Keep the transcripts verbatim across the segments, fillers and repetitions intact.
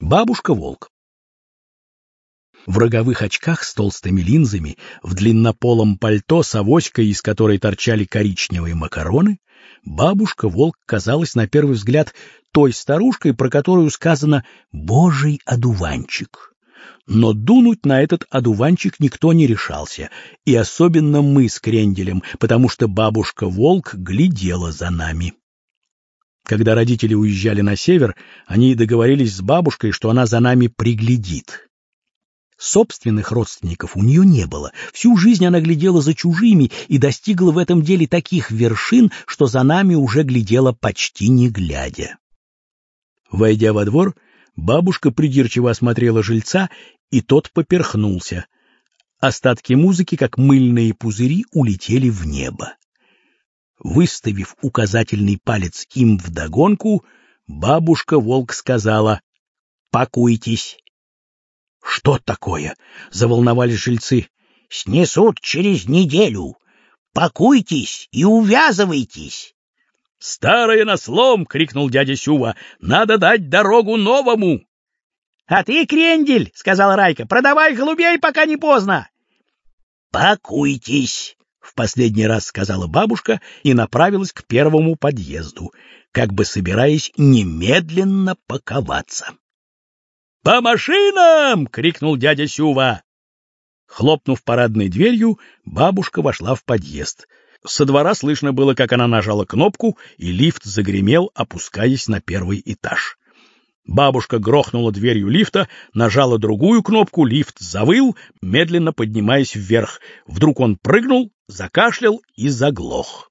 Бабушка-волк. В роговых очках с толстыми линзами, в длиннополом пальто с авоськой, из которой торчали коричневые макароны, бабушка-волк казалась на первый взгляд той старушкой, про которую сказано «божий одуванчик». Но дунуть на этот одуванчик никто не решался, и особенно мы с Кренделем, потому что бабушка-волк глядела за нами. Когда родители уезжали на север, они договорились с бабушкой, что она за нами приглядит. Собственных родственников у нее не было. Всю жизнь она глядела за чужими и достигла в этом деле таких вершин, что за нами уже глядела почти не глядя. Войдя во двор, бабушка придирчиво осмотрела жильца, и тот поперхнулся. Остатки музыки, как мыльные пузыри, улетели в небо. Выставив указательный палец им вдогонку, бабушка-волк сказала: «Пакуйтесь». «Что такое?» — заволновались жильцы. «Снесут через неделю. Пакуйтесь и увязывайтесь». «Старое на слом!» — крикнул дядя Сюва. «Надо дать дорогу новому!» «А ты, Крендель, — сказал Райка, — продавай голубей, пока не поздно!» «Пакуйтесь!» — в последний раз сказала бабушка и направилась к первому подъезду, как бы собираясь немедленно паковаться. «По машинам!» — крикнул дядя Сюва. Хлопнув парадной дверью, бабушка вошла в подъезд. Со двора слышно было, как она нажала кнопку, и лифт загремел, опускаясь на первый этаж. Бабушка грохнула дверью лифта, нажала другую кнопку, лифт завыл, медленно поднимаясь вверх. Вдруг он прыгнул, закашлял и заглох.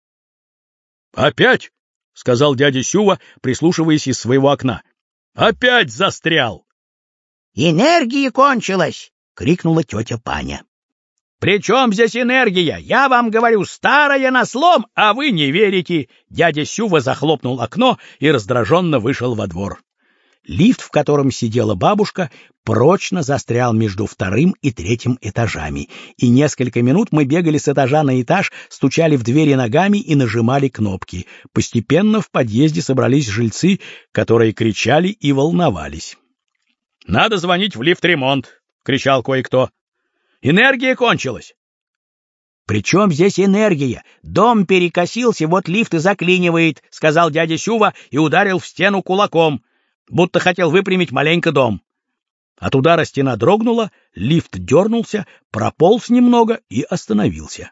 «Опять!» — сказал дядя Сюва, прислушиваясь из своего окна. «Опять застрял!» «Энергия кончилась!» — крикнула тетя Паня. «При чем здесь энергия? Я вам говорю, старая на слом, а вы не верите!» Дядя Сюва захлопнул окно и раздраженно вышел во двор. Лифт, в котором сидела бабушка, прочно застрял между вторым и третьим этажами, и несколько минут мы бегали с этажа на этаж, стучали в двери ногами и нажимали кнопки. Постепенно в подъезде собрались жильцы, которые кричали и волновались. «Надо звонить в лифт-ремонт!» — кричал кое-кто. «Энергия кончилась!» «При чем здесь энергия? Дом перекосился, вот лифт и заклинивает», — сказал дядя Сюва и ударил в стену кулаком, будто хотел выпрямить маленько дом. От удара стена дрогнула, лифт дернулся, прополз немного и остановился.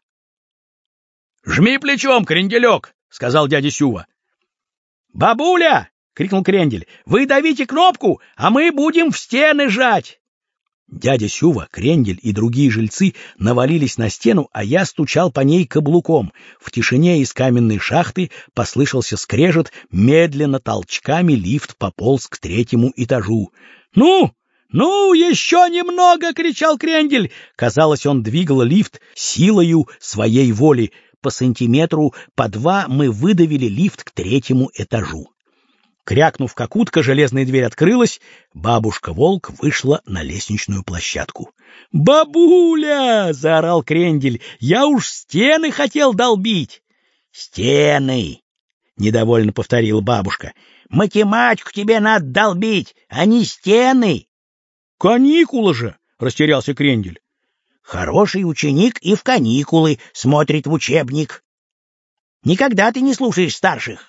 «Жми плечом, Кренделек!» — сказал дядя Сюва. «Бабуля!» — крикнул Крендель. «Вы давите кнопку, а мы будем в стены жать!» Дядя Сюва, Крендель и другие жильцы навалились на стену, а я стучал по ней каблуком. В тишине из каменной шахты послышался скрежет, медленно толчками лифт пополз к третьему этажу. «Ну, ну, еще немного!» — кричал Крендель. Казалось, он двигал лифт силою своей воли. По сантиметру, по два мы выдавили лифт к третьему этажу. Крякнув как утка, железная дверь открылась, бабушка-волк вышла на лестничную площадку. «Бабуля!» — заорал Крендель. «Я уж стены хотел долбить!» «Стены!» — недовольно повторила бабушка. «Математику тебе надо долбить, а не стены!» «Каникулы же!» — растерялся Крендель. «Хороший ученик и в каникулы смотрит в учебник. Никогда ты не слушаешь старших».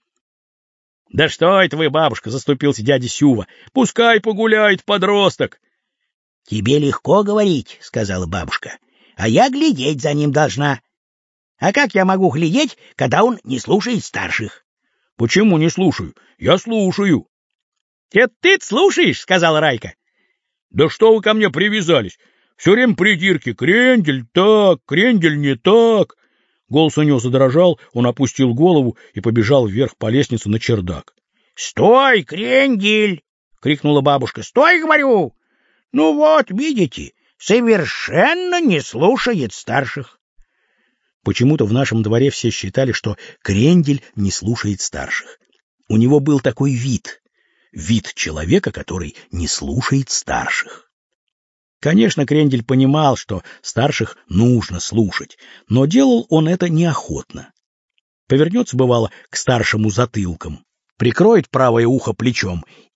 «Да что это вы, бабушка!» — заступился дядя Сюва. «Пускай погуляет подросток!» «Тебе легко говорить, — сказала бабушка, — а я глядеть за ним должна. А как я могу глядеть, когда он не слушает старших?» «Почему не слушаю? Я слушаю». «Это ты слушаешь? — сказал Райка. «Да что вы ко мне привязались? Все время придирки. Крендель так, Крендель не так». Голос у него задрожал, он опустил голову и побежал вверх по лестнице на чердак. «Стой, Крендель!» — крикнула бабушка. «Стой, говорю! Ну вот, видите, совершенно не слушает старших». Почему-то в нашем дворе все считали, что Крендель не слушает старших. У него был такой вид, вид человека, который не слушает старших. Конечно, Крендель понимал, что старших нужно слушать, но делал он это неохотно. Повернется, бывало, к старшему затылком, прикроет правое ухо плечом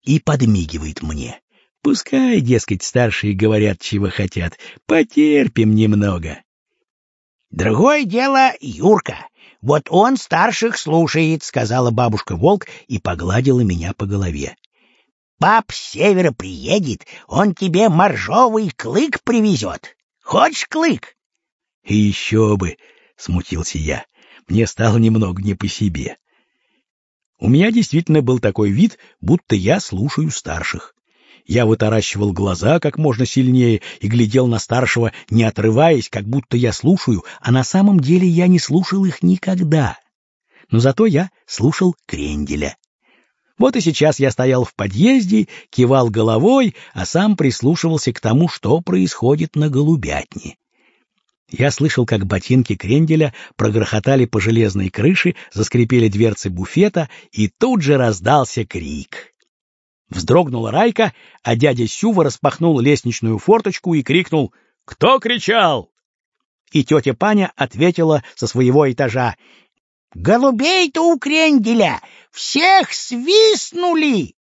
и подмигивает мне. Пускай, дескать, старшие говорят, чего хотят, потерпим немного. Другое дело Юрка. Вот он старших слушает, сказала бабушка-волк и погладила меня по голове. Пап с севера приедет, он тебе моржовый клык привезет. Хочешь клык? И еще бы, смутился я. Мне стало немного не по себе. У меня действительно был такой вид, будто я слушаю старших. Я вытаращивал глаза как можно сильнее и глядел на старшего, не отрываясь, как будто я слушаю, а на самом деле я не слушал их никогда. Но зато я слушал кренделя. Вот и сейчас я стоял в подъезде, кивал головой, а сам прислушивался к тому, что происходит на голубятне. Я слышал, как ботинки кренделя прогрохотали по железной крыше, заскрипели дверцы буфета, и тут же раздался крик. Вздрогнула Райка, а дядя Сюва распахнул лестничную форточку и крикнул: «Кто кричал?» И тетя Паня ответила со своего этажа: «Голубей-то у кренделя всех свистнули!»